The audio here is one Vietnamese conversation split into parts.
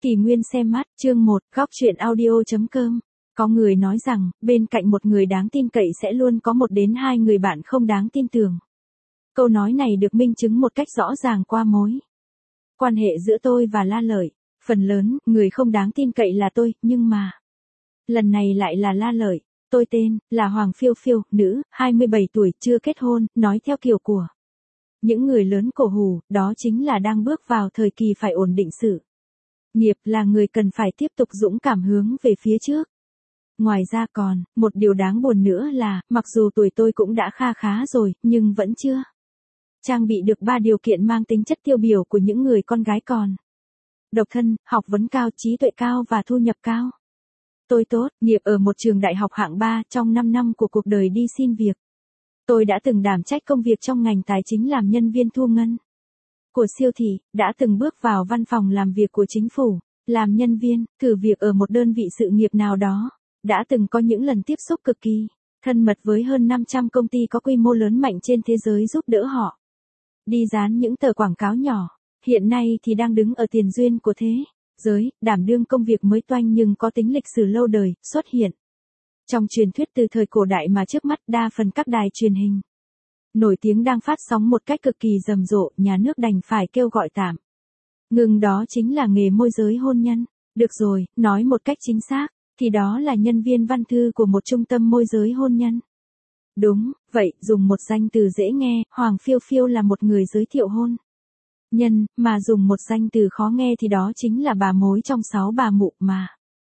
Kỳ Nguyên xem mắt, chương 1, góc chuyện audio.com. Có người nói rằng, bên cạnh một người đáng tin cậy sẽ luôn có 1 đến 2 người bạn không đáng tin tưởng. Câu nói này được minh chứng một cách rõ ràng qua mối quan hệ giữa tôi và La Lợi. Phần lớn, người không đáng tin cậy là tôi, nhưng mà lần này lại là La Lợi. Tôi tên là Hoàng Phiêu Phiêu, nữ, 27 tuổi, chưa kết hôn, nói theo kiểu của những người lớn cổ hủ, đó chính là đang bước vào thời kỳ phải ổn định sự nghiệp, là người cần phải tiếp tục dũng cảm hướng về phía trước. Ngoài ra còn, một điều đáng buồn nữa là, mặc dù tuổi tôi cũng đã kha khá rồi, nhưng vẫn chưa trang bị được 3 điều kiện mang tính chất tiêu biểu của những người con gái còn độc thân, học vấn cao, trí tuệ cao và thu nhập cao. Tôi tốt nghiệp ở một trường đại học hạng 3 trong 5 năm của cuộc đời đi xin việc. Tôi đã từng đảm trách công việc trong ngành tài chính làm nhân viên thu ngân của siêu thị, đã từng bước vào văn phòng làm việc của chính phủ, làm nhân viên, thử việc ở một đơn vị sự nghiệp nào đó, đã từng có những lần tiếp xúc cực kỳ thân mật với hơn 500 công ty có quy mô lớn mạnh trên thế giới giúp đỡ họ đi dán những tờ quảng cáo nhỏ. Hiện nay thì đang đứng ở tiền duyên của thế giới, đảm đương công việc mới toanh nhưng có tính lịch sử lâu đời, xuất hiện trong truyền thuyết từ thời cổ đại mà trước mắt đa phần các đài truyền hình nổi tiếng đang phát sóng một cách cực kỳ rầm rộ, nhà nước đành phải kêu gọi tạm ngừng, đó chính là nghề môi giới hôn nhân. Được rồi, nói một cách chính xác, thì đó là nhân viên văn thư của một trung tâm môi giới hôn nhân. Đúng, vậy, dùng một danh từ dễ nghe, Hoàng Phiêu Phiêu là một người giới thiệu hôn nhân, mà dùng một danh từ khó nghe thì đó chính là bà mối trong 6 bà mụ mà.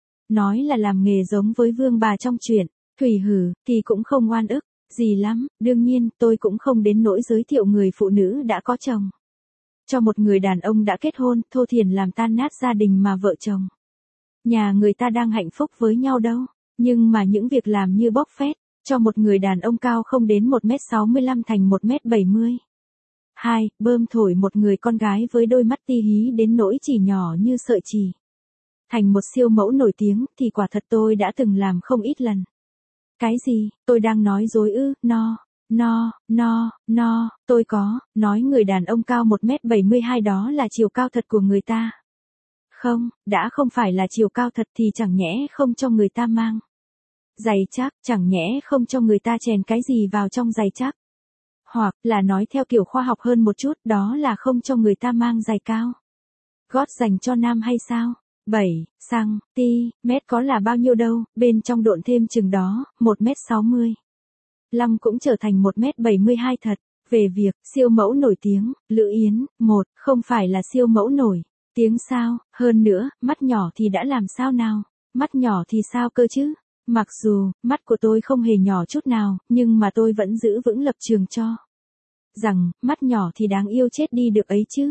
Nói là làm nghề giống với vương bà trong truyện Thủy Hử, thì cũng không oan ức gì lắm. Đương nhiên, tôi cũng không đến nỗi giới thiệu người phụ nữ đã có chồng cho một người đàn ông đã kết hôn, thô thiển làm tan nát gia đình mà vợ chồng nhà người ta đang hạnh phúc với nhau đâu. Nhưng mà những việc làm như bóc phét cho một người đàn ông cao không đến 1m65 thành 1m70. 2. Bơm thổi một người con gái với đôi mắt ti hí đến nỗi chỉ nhỏ như sợi chỉ thành một siêu mẫu nổi tiếng thì quả thật tôi đã từng làm không ít lần. Cái gì, tôi đang nói dối ư? Tôi có nói người đàn ông cao 1m72 đó là chiều cao thật của người ta. Không, đã không phải là chiều cao thật thì chẳng nhẽ không cho người ta mang giày chắc, chẳng nhẽ không cho người ta chèn cái gì vào trong giày chắc. Hoặc là nói theo kiểu khoa học hơn một chút, đó là không cho người ta mang giày cao gót dành cho nam hay sao? 7 cm có là bao nhiêu đâu, bên trong độn thêm chừng đó, 1m60. Lâm cũng trở thành 1m72 thật. Về việc siêu mẫu nổi tiếng, Lữ Yến, không phải là siêu mẫu nổi tiếng sao? Hơn nữa, mắt nhỏ thì đã làm sao nào? Mắt nhỏ thì sao cơ chứ? Mặc dù, mắt của tôi không hề nhỏ chút nào, nhưng mà tôi vẫn giữ vững lập trường cho rằng, mắt nhỏ thì đáng yêu chết đi được ấy chứ.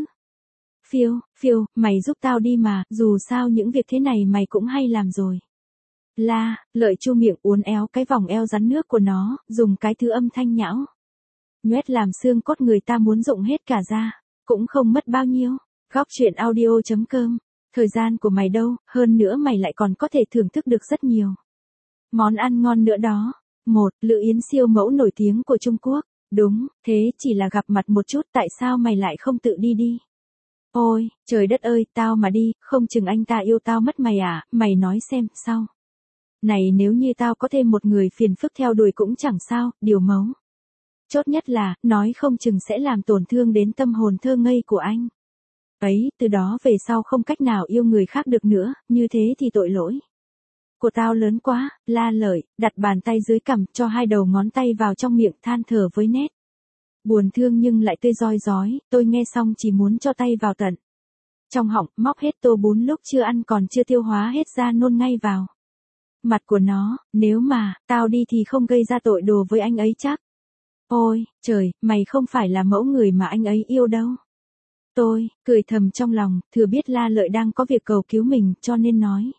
Phiêu, mày giúp tao đi mà, dù sao những việc thế này mày cũng hay làm rồi. La Lợi chu miệng uốn éo cái vòng eo rắn nước của nó, dùng cái thứ âm thanh nhão nhoét làm xương cốt người ta muốn rụng hết cả ra. Cũng không mất bao nhiêu. Góc chuyện audio.com. Thời gian của mày đâu, hơn nữa mày lại còn có thể thưởng thức được rất nhiều món ăn ngon nữa đó. Lữ Yến siêu mẫu nổi tiếng của Trung Quốc. Đúng, thế chỉ là gặp mặt một chút, tại sao mày lại không tự đi? Ôi, trời đất ơi, tao mà đi, không chừng anh ta yêu tao mất mày à, mày nói xem, sao? Này, nếu như tao có thêm một người phiền phức theo đuổi cũng chẳng sao, điều mấu chốt nhất là, nói không chừng sẽ làm tổn thương đến tâm hồn thơ ngây của anh ấy, từ đó về sau không cách nào yêu người khác được nữa, như thế thì tội lỗi của tao lớn quá. La Lợi đặt bàn tay dưới cằm, cho 2 đầu ngón tay vào trong miệng, than thở với nét buồn thương nhưng lại tươi rói rói. Tôi nghe xong chỉ muốn cho tay vào tận trong họng, móc hết tô bún lúc chưa ăn còn chưa tiêu hóa hết ra nôn ngay vào mặt của nó. Nếu mà tao đi thì không gây ra tội đồ với anh ấy chắc. Ôi trời, mày không phải là mẫu người mà anh ấy yêu đâu. Tôi cười thầm trong lòng, thừa biết La Lợi đang có việc cầu cứu mình, cho nên nói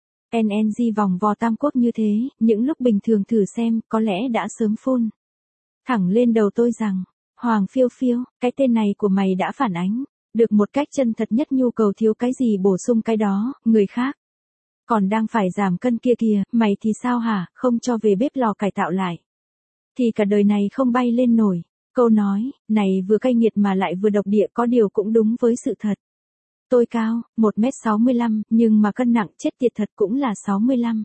NNG vòng vo tam quốc như thế. Những lúc bình thường thử xem, có lẽ đã sớm phun thẳng lên đầu tôi rằng, Hoàng Phiêu Phiêu, cái tên này của mày đã phản ánh được một cách chân thật nhất nhu cầu thiếu cái gì bổ sung cái đó. Người khác còn đang phải giảm cân kia kìa, mày thì sao hả? Không cho về bếp lò cải tạo lại thì cả đời này không bay lên nổi. Câu nói này vừa cay nghiệt mà lại vừa độc địa, có điều cũng đúng với sự thật. Tôi cao, 1m65, nhưng mà cân nặng chết tiệt thật cũng là 65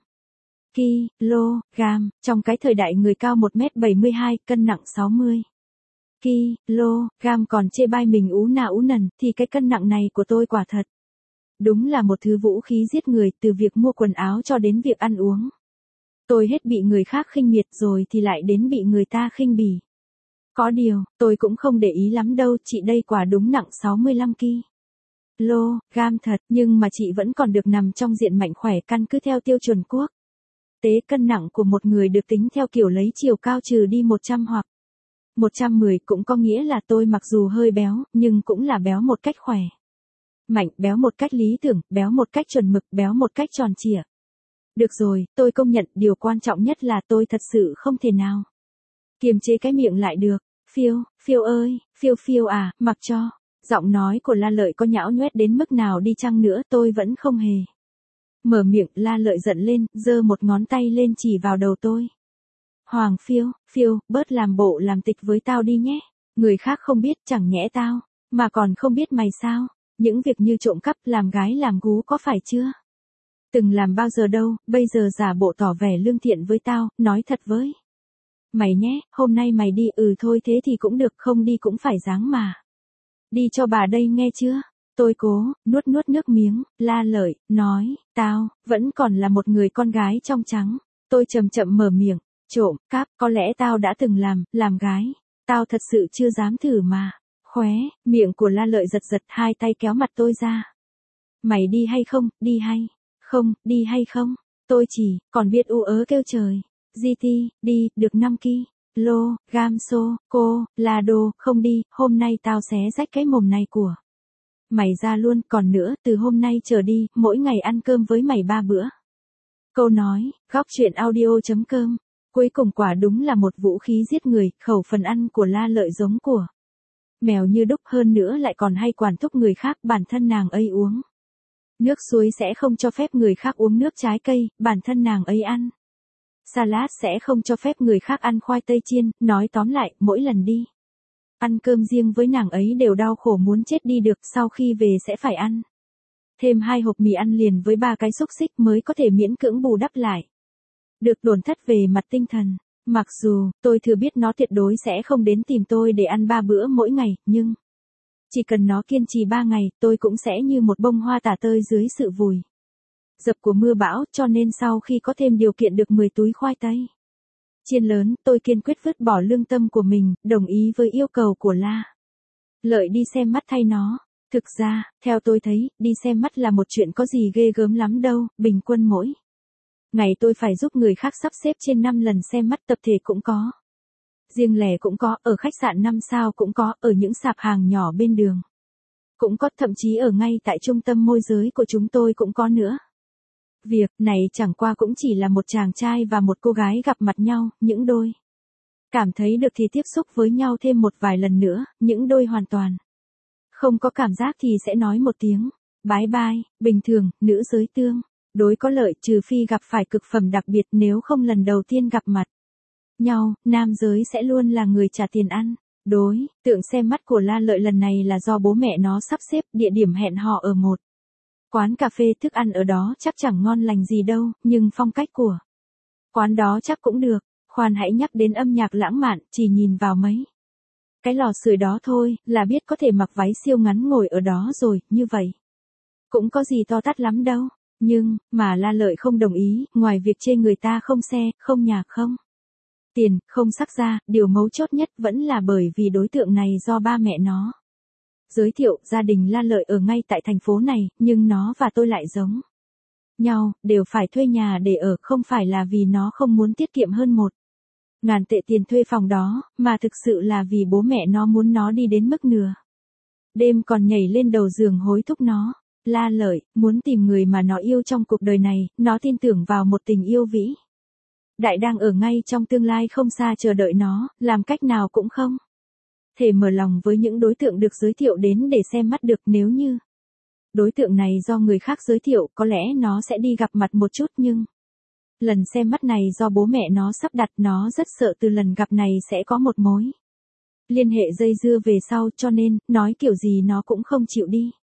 kg, trong cái thời đại người cao 1m72, cân nặng 60 kg, còn chê bai mình ú nà ú nần, thì cái cân nặng này của tôi quả thật. Đúng là một thứ vũ khí giết người, từ việc mua quần áo cho đến việc ăn uống. Tôi hết bị người khác khinh miệt rồi thì lại đến bị người ta khinh bỉ. Có điều, tôi cũng không để ý lắm đâu, chị đây quả đúng nặng 65 kg thật, nhưng mà chị vẫn còn được nằm trong diện mạnh khỏe căn cứ theo tiêu chuẩn quốc tế. Cân nặng của một người được tính theo kiểu lấy chiều cao trừ đi 100 hoặc 110, cũng có nghĩa là tôi mặc dù hơi béo, nhưng cũng là béo một cách khỏe mạnh, béo một cách lý tưởng, béo một cách chuẩn mực, béo một cách tròn trịa. Được rồi, tôi công nhận điều quan trọng nhất là tôi thật sự không thể nào kiềm chế cái miệng lại được. Phiêu ơi, Phiêu à, mặc cho. Giọng nói của La Lợi có nhão nhoét đến mức nào đi chăng nữa tôi vẫn không hề mở miệng. La Lợi giận lên, giơ một ngón tay lên chỉ vào đầu tôi. Hoàng Phiêu, bớt làm bộ làm tịch với tao đi nhé. Người khác không biết, chẳng nhẽ tao mà còn không biết mày sao? Những việc như trộm cắp, làm gái làm gú có phải chưa từng làm bao giờ đâu, bây giờ giả bộ tỏ vẻ lương thiện với tao, nói thật với mày nhé, hôm nay mày đi, thôi thế thì cũng được, không đi cũng phải ráng mà đi cho bà đây nghe chưa? Tôi cố nuốt nước miếng. La Lợi nói, tao vẫn còn là một người con gái trong trắng. Tôi chậm chậm mở miệng. Trộm cắp, có lẽ tao đã từng làm gái. Tao thật sự chưa dám thử mà. Khóe miệng của La Lợi giật, hai tay kéo mặt tôi ra. Mày đi hay không, đi hay không? Tôi chỉ còn biết u ớ kêu trời. GT, đi, được 5 kg, cô, là đồ, không đi, hôm nay tao xé rách cái mồm này của mày ra luôn, còn nữa, từ hôm nay trở đi, mỗi ngày ăn cơm với mày 3 bữa. Câu nói, góc chuyện audio.com. Cuối cùng quả đúng là một vũ khí giết người, khẩu phần ăn của La Lợi giống của mèo như đúc, hơn nữa lại còn hay quản thúc người khác, bản thân nàng ấy uống nước suối sẽ không cho phép người khác uống nước trái cây, bản thân nàng ấy ăn salad sẽ không cho phép người khác ăn khoai tây chiên. Nói tóm lại, mỗi lần đi ăn cơm riêng với nàng ấy đều đau khổ muốn chết đi được, sau khi về sẽ phải ăn thêm 2 hộp mì ăn liền với 3 cái xúc xích mới có thể miễn cưỡng bù đắp lại được tổn thất về mặt tinh thần. Mặc dù tôi thừa biết nó tuyệt đối sẽ không đến tìm tôi để ăn 3 bữa mỗi ngày, nhưng chỉ cần nó kiên trì 3 ngày, tôi cũng sẽ như một bông hoa tả tơi dưới sự vùi dập của mưa bão, cho nên sau khi có thêm điều kiện được 10 túi khoai tây chiên lớn, tôi kiên quyết vứt bỏ lương tâm của mình, đồng ý với yêu cầu của La Lợi đi xem mắt thay nó. Thực ra, theo tôi thấy, đi xem mắt là một chuyện có gì ghê gớm lắm đâu, bình quân mỗi ngày tôi phải giúp người khác sắp xếp trên 5 lần xem mắt, tập thể cũng có, riêng lẻ cũng có, ở khách sạn 5 sao cũng có, ở những sạp hàng nhỏ bên đường cũng có, thậm chí ở ngay tại trung tâm môi giới của chúng tôi cũng có nữa. Việc này chẳng qua cũng chỉ là một chàng trai và một cô gái gặp mặt nhau, những đôi cảm thấy được thì tiếp xúc với nhau thêm một vài lần nữa, những đôi hoàn toàn không có cảm giác thì sẽ nói một tiếng bye bye. Bình thường, nữ giới tương đối có lợi, trừ phi gặp phải cực phẩm đặc biệt, nếu không lần đầu tiên gặp mặt nhau, nam giới sẽ luôn là người trả tiền ăn. Đối tượng xem mắt của La Lợi lần này là do bố mẹ nó sắp xếp, địa điểm hẹn hò ở một quán cà phê, thức ăn ở đó chắc chẳng ngon lành gì đâu, nhưng phong cách của quán đó chắc cũng được. Khoan hãy nhắc đến âm nhạc lãng mạn, chỉ nhìn vào mấy cái lò sưởi đó thôi, là biết có thể mặc váy siêu ngắn ngồi ở đó rồi, như vậy cũng có gì to tát lắm đâu. Nhưng, mà La Lợi không đồng ý, ngoài việc chê người ta không xe, không nhà, không tiền, không sắc ra, điều mấu chốt nhất vẫn là bởi vì đối tượng này do ba mẹ nó giới thiệu. Gia đình La Lợi ở ngay tại thành phố này, nhưng nó và tôi lại giống nhau, đều phải thuê nhà để ở, không phải là vì nó không muốn tiết kiệm hơn 1.000 tệ tiền thuê phòng đó, mà thực sự là vì bố mẹ nó muốn nó đi đến mức nửa đêm còn nhảy lên đầu giường hối thúc nó. La Lợi muốn tìm người mà nó yêu trong cuộc đời này, nó tin tưởng vào một tình yêu vĩ đại đang ở ngay trong tương lai không xa chờ đợi nó, làm cách nào cũng không thể mở lòng với những đối tượng được giới thiệu đến để xem mắt được. Nếu như đối tượng này do người khác giới thiệu, có lẽ nó sẽ đi gặp mặt một chút, nhưng lần xem mắt này do bố mẹ nó sắp đặt, nó rất sợ từ lần gặp này sẽ có một mối liên hệ dây dưa về sau, cho nên, nói kiểu gì nó cũng không chịu đi.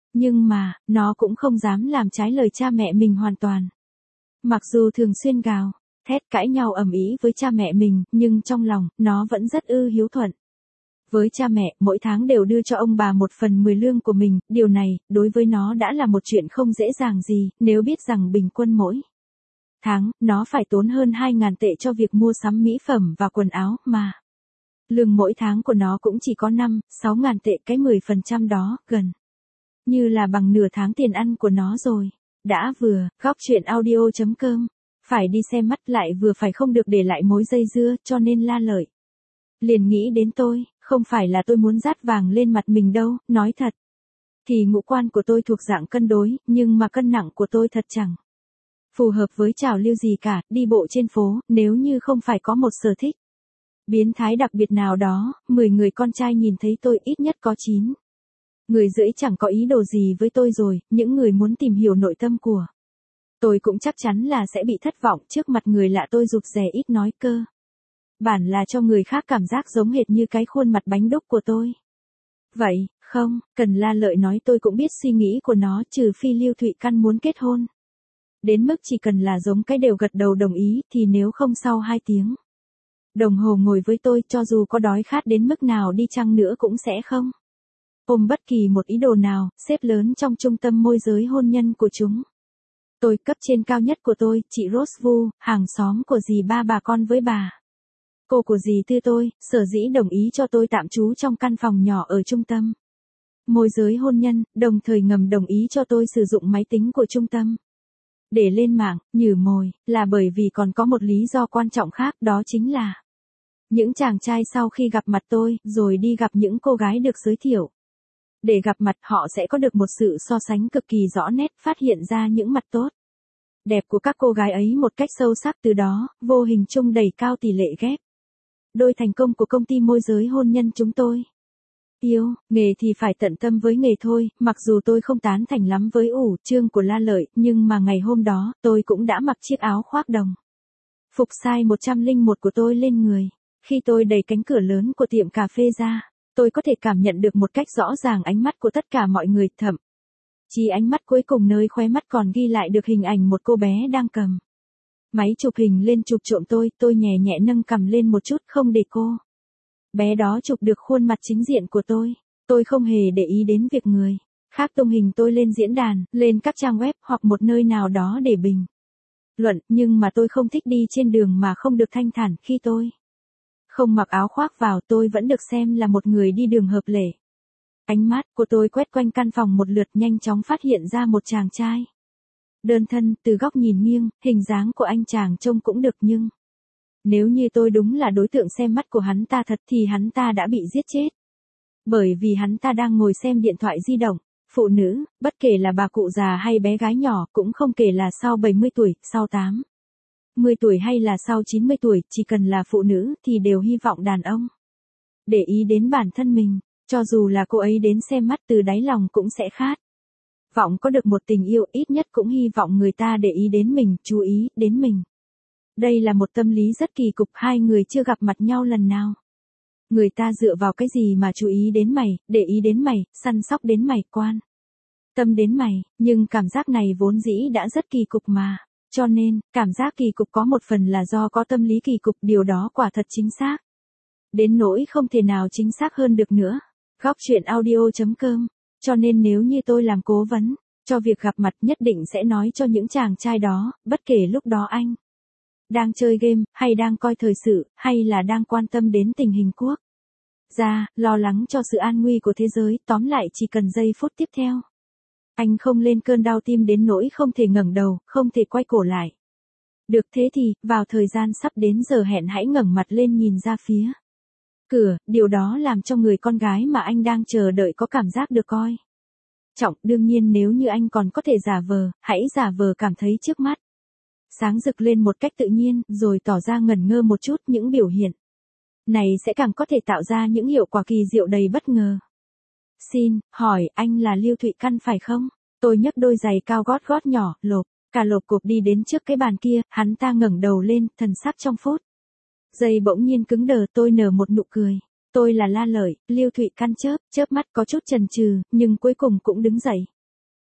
Nhưng mà, nó cũng không dám làm trái lời cha mẹ mình hoàn toàn. Mặc dù thường xuyên gào, thét cãi nhau ầm ĩ với cha mẹ mình, nhưng trong lòng, nó vẫn rất hiếu thuận. Với cha mẹ, mỗi tháng đều đưa cho ông bà 1/10 lương của mình, điều này, đối với nó đã là một chuyện không dễ dàng gì, nếu biết rằng bình quân mỗi tháng, nó phải tốn hơn 2.000 tệ cho việc mua sắm mỹ phẩm và quần áo, mà lương mỗi tháng của nó cũng chỉ có 5-6.000 tệ, cái 10% đó, gần như là bằng nửa tháng tiền ăn của nó rồi. Đã vừa, góc chuyện audio.com, phải đi xem mắt lại vừa phải không được để lại mối dây dưa, cho nên La Lợi liền nghĩ đến tôi, không phải là tôi muốn dát vàng lên mặt mình đâu, nói thật. Thì ngũ quan của tôi thuộc dạng cân đối, nhưng mà cân nặng của tôi thật chẳng phù hợp với trào lưu gì cả, đi bộ trên phố, nếu như không phải có một sở thích biến thái đặc biệt nào đó, 10 người con trai nhìn thấy tôi ít nhất có 9 người rưỡi chẳng có ý đồ gì với tôi rồi, những người muốn tìm hiểu nội tâm của tôi cũng chắc chắn là sẽ bị thất vọng trước mặt người lạ tôi rụt rè ít nói cơ. Bản là cho người khác cảm giác giống hệt như cái khuôn mặt bánh đúc của tôi. Vậy, không, cần La Lợi nói tôi cũng biết suy nghĩ của nó, trừ phi Lưu Thụy Căn muốn kết hôn. Đến mức chỉ cần là giống cái đều gật đầu đồng ý, thì nếu không sau 2 tiếng đồng hồ ngồi với tôi, cho dù có đói khát đến mức nào đi chăng nữa cũng sẽ không ôm bất kỳ một ý đồ nào, xếp lớn trong trung tâm môi giới hôn nhân của chúng. Tôi cấp trên cao nhất của tôi, chị Rose Vu, hàng xóm của dì ba bà con với bà cô của dì Tư tôi, sở dĩ đồng ý cho tôi tạm trú trong căn phòng nhỏ ở trung tâm môi giới hôn nhân, đồng thời ngầm đồng ý cho tôi sử dụng máy tính của trung tâm để lên mạng, nhử mồi, là bởi vì còn có một lý do quan trọng khác, đó chính là những chàng trai sau khi gặp mặt tôi, rồi đi gặp những cô gái được giới thiệu để gặp mặt, họ sẽ có được một sự so sánh cực kỳ rõ nét, phát hiện ra những mặt tốt đẹp của các cô gái ấy một cách sâu sắc, từ đó, vô hình chung đẩy cao tỷ lệ ghép đôi thành công của công ty môi giới hôn nhân chúng tôi. Yêu, nghề thì phải tận tâm với nghề thôi, mặc dù tôi không tán thành lắm với chương của La Lợi, nhưng mà ngày hôm đó, tôi cũng đã mặc chiếc áo khoác đồng phục size 101 của tôi lên người. Khi tôi đẩy cánh cửa lớn của tiệm cà phê ra, tôi có thể cảm nhận được một cách rõ ràng ánh mắt của tất cả mọi người, thậm chí ánh mắt cuối cùng nơi khóe mắt còn ghi lại được hình ảnh một cô bé đang cầm máy chụp hình lên chụp trộm tôi nhẹ nhẹ nâng cằm lên một chút không để cô bé đó chụp được khuôn mặt chính diện của tôi không hề để ý đến việc người khác tung hình tôi lên diễn đàn, lên các trang web hoặc một nơi nào đó để bình luận, nhưng mà tôi không thích đi trên đường mà không được thanh thản, khi tôi không mặc áo khoác vào, tôi vẫn được xem là một người đi đường hợp lệ. Ánh mắt của tôi quét quanh căn phòng một lượt, nhanh chóng phát hiện ra một chàng trai đơn thân, từ góc nhìn nghiêng, hình dáng của anh chàng trông cũng được, nhưng nếu như tôi đúng là đối tượng xem mắt của hắn ta thật thì hắn ta đã bị giết chết. Bởi vì hắn ta đang ngồi xem điện thoại di động. Phụ nữ, bất kể là bà cụ già hay bé gái nhỏ, cũng không kể là sau 70 tuổi, sau 80 tuổi hay là sau 90 tuổi, chỉ cần là phụ nữ thì đều hy vọng đàn ông để ý đến bản thân mình, cho dù là cô ấy đến xem mắt, từ đáy lòng cũng sẽ khát vọng có được một tình yêu, ít nhất cũng hy vọng người ta để ý đến mình, chú ý đến mình. Đây là một tâm lý rất kỳ cục, hai người chưa gặp mặt nhau lần nào. Người ta dựa vào cái gì mà chú ý đến mày, để ý đến mày, săn sóc đến mày, quan tâm đến mày, nhưng cảm giác này vốn dĩ đã rất kỳ cục mà. Cho nên, cảm giác kỳ cục có một phần là do có tâm lý kỳ cục, điều đó quả thật chính xác. Đến nỗi không thể nào chính xác hơn được nữa. Góc chuyện audio.com. Cho nên nếu như tôi làm cố vấn cho việc gặp mặt, nhất định sẽ nói cho những chàng trai đó, bất kể lúc đó anh đang chơi game, hay đang coi thời sự, hay là đang quan tâm đến tình hình quốc gia, lo lắng cho sự an nguy của thế giới, tóm lại chỉ cần giây phút tiếp theo anh không lên cơn đau tim đến nỗi không thể ngẩng đầu, không thể quay cổ lại được, thế thì, vào thời gian sắp đến giờ hẹn, hãy ngẩng mặt lên nhìn ra phía cửa, điều đó làm cho người con gái mà anh đang chờ đợi có cảm giác được coi trọng. Đương nhiên nếu như anh còn có thể giả vờ, hãy giả vờ cảm thấy trước mắt sáng rực lên một cách tự nhiên, rồi tỏ ra ngẩn ngơ một chút, những biểu hiện này sẽ càng có thể tạo ra những hiệu quả kỳ diệu đầy bất ngờ. Xin hỏi, anh là Lưu Thụy Căn phải không? Tôi nhấc đôi giày cao gót nhỏ, lộp cộp đi đến trước cái bàn kia, hắn ta ngẩng đầu lên, thần sắc trong phút giây bỗng nhiên cứng đờ, tôi nở một nụ cười. Tôi là La Lợi. Lưu Thụy Căn chớp mắt có chút chần chừ, nhưng cuối cùng cũng đứng dậy.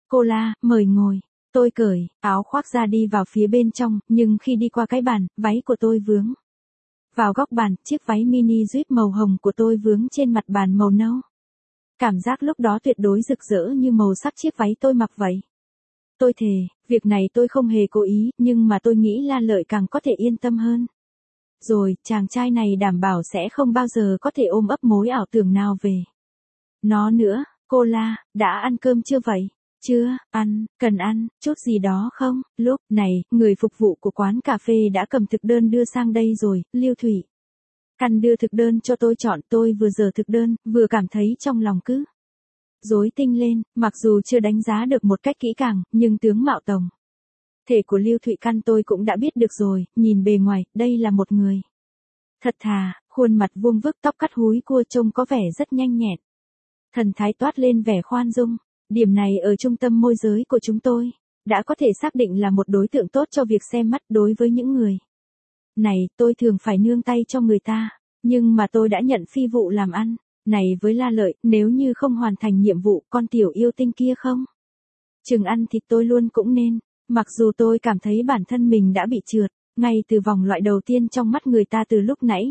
Cô la, mời ngồi. Tôi cởi áo khoác ra đi vào phía bên trong, nhưng khi đi qua cái bàn, váy của tôi vướng vào góc bàn, chiếc váy mini zip màu hồng của tôi vướng trên mặt bàn màu nâu. Cảm giác lúc đó tuyệt đối rực rỡ như màu sắc chiếc váy tôi mặc vậy. Tôi thề, việc này tôi không hề cố ý, nhưng mà tôi nghĩ La Lợi càng có thể yên tâm hơn. Rồi, chàng trai này đảm bảo sẽ không bao giờ có thể ôm ấp mối ảo tưởng nào về nó nữa. Cô la, đã ăn cơm chưa vậy? Chưa, ăn, cần ăn, chút gì đó không? Lúc này, người phục vụ của quán cà phê đã cầm thực đơn đưa sang đây rồi, Lưu Thủy. Căn đưa thực đơn cho tôi chọn, tôi vừa dở thực đơn, vừa cảm thấy trong lòng cứ rối tinh lên, mặc dù chưa đánh giá được một cách kỹ càng, nhưng tướng mạo tổng thể của Lưu Thụy Căn tôi cũng đã biết được rồi, nhìn bề ngoài, đây là một người thật thà, khuôn mặt vuông vức, tóc cắt húi cua, trông có vẻ rất nhanh nhẹn. Thần thái toát lên vẻ khoan dung, điểm này ở trung tâm môi giới của chúng tôi đã có thể xác định là một đối tượng tốt cho việc xem mắt. Đối với những người này, tôi thường phải nương tay cho người ta, nhưng mà tôi đã nhận phi vụ làm ăn này với La Lợi, nếu như không hoàn thành nhiệm vụ, con tiểu yêu tinh kia không chừng ăn thịt tôi luôn cũng nên. Mặc dù tôi cảm thấy bản thân mình đã bị trượt ngay từ vòng loại đầu tiên trong mắt người ta từ lúc nãy,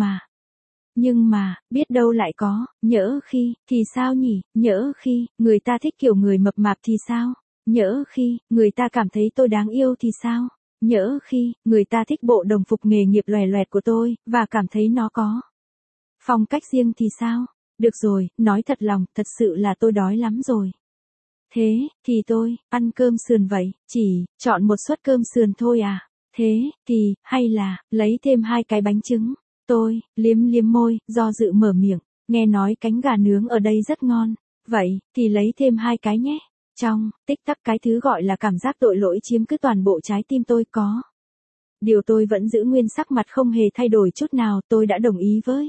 nhưng mà, biết đâu lại có, nhỡ khi, thì sao nhỉ, nhỡ khi, người ta thích kiểu người mập mạp thì sao, nhỡ khi, người ta cảm thấy tôi đáng yêu thì sao, nhỡ khi, người ta thích bộ đồng phục nghề nghiệp lòe loẹt của tôi, và cảm thấy nó có phong cách riêng thì sao. Được rồi, nói thật lòng, thật sự là tôi đói lắm rồi. Thế, thì tôi, ăn cơm sườn vậy, chỉ, chọn một suất cơm sườn thôi à, thế, thì, hay là, lấy thêm 2 cái bánh trứng. Tôi, liếm liếm môi, do dự mở miệng, nghe nói cánh gà nướng ở đây rất ngon, vậy, thì lấy thêm 2 cái nhé. Trong tích tắc, cái thứ gọi là cảm giác tội lỗi chiếm cứ toàn bộ trái tim tôi. Có điều tôi vẫn giữ nguyên sắc mặt không hề thay đổi chút nào. Tôi đã đồng ý với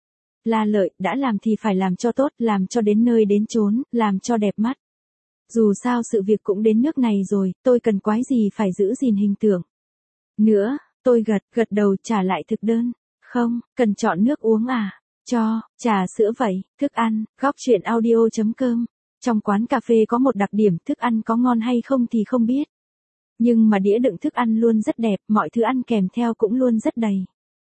La Lợi, đã làm thì phải làm cho tốt, làm cho đến nơi đến chốn, làm cho đẹp mắt. Dù sao sự việc cũng đến nước này rồi, tôi cần quái gì phải giữ gìn hình tượng nữa. Tôi gật đầu trả lại thực đơn. Không, cần chọn nước uống à? Cho, trà sữa vậy, thức ăn, góc chuyện audio.com. Trong quán cà phê có một đặc điểm, thức ăn có ngon hay không thì không biết. Nhưng mà đĩa đựng thức ăn luôn rất đẹp, mọi thứ ăn kèm theo cũng luôn rất đầy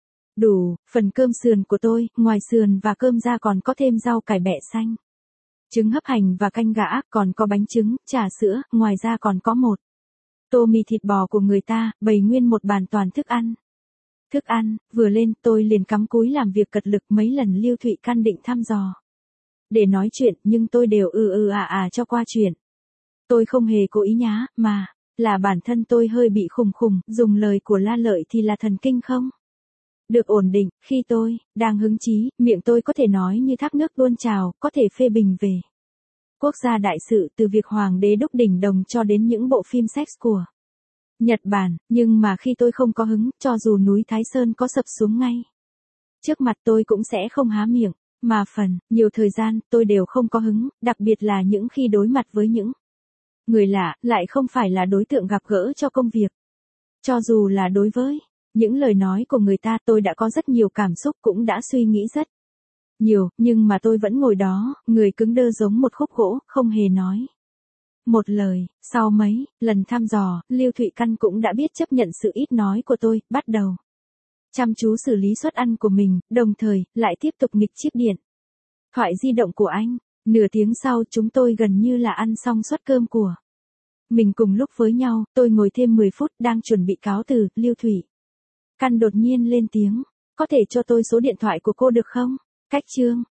đủ. Phần cơm sườn của tôi, ngoài sườn và cơm ra còn có thêm rau cải bẹ xanh, trứng hấp hành và canh gà ác, còn có bánh trứng, trà sữa, ngoài ra còn có một tô mì thịt bò của người ta, bày nguyên một bàn toàn thức ăn. Thức ăn, vừa lên, tôi liền cắm cúi làm việc cật lực. Mấy lần Lưu Thụy Căn định thăm dò để nói chuyện, nhưng tôi đều cho qua chuyện. Tôi không hề cố ý nhá, mà là bản thân tôi hơi bị khùng, dùng lời của La Lợi thì là thần kinh không được ổn định. Khi tôi đang hứng chí, miệng tôi có thể nói như thác nước tuôn trào, có thể phê bình về quốc gia đại sự, từ việc hoàng đế đúc đỉnh đồng cho đến những bộ phim sex của Nhật Bản, nhưng mà khi tôi không có hứng, cho dù núi Thái Sơn có sập xuống ngay trước mặt tôi cũng sẽ không há miệng, mà nhiều thời gian, tôi đều không có hứng, đặc biệt là những khi đối mặt với những người lạ, lại không phải là đối tượng gặp gỡ cho công việc. Cho dù là đối với những lời nói của người ta, tôi đã có rất nhiều cảm xúc, cũng đã suy nghĩ rất nhiều, nhưng mà tôi vẫn ngồi đó, người cứng đơ giống một khúc gỗ, không hề nói một lời. Sau mấy lần thăm dò, Lưu Thụy Căn cũng đã biết chấp nhận sự ít nói của tôi, bắt đầu chăm chú xử lý suất ăn của mình, đồng thời lại tiếp tục nghịch chiếc điện thoại di động của anh. Nửa tiếng sau, chúng tôi gần như là ăn xong suất cơm của mình cùng lúc với nhau. Tôi ngồi thêm 10 phút, đang chuẩn bị cáo từ, Lưu Thụy Căn đột nhiên lên tiếng, có thể cho tôi số điện thoại của cô được không? Cách chương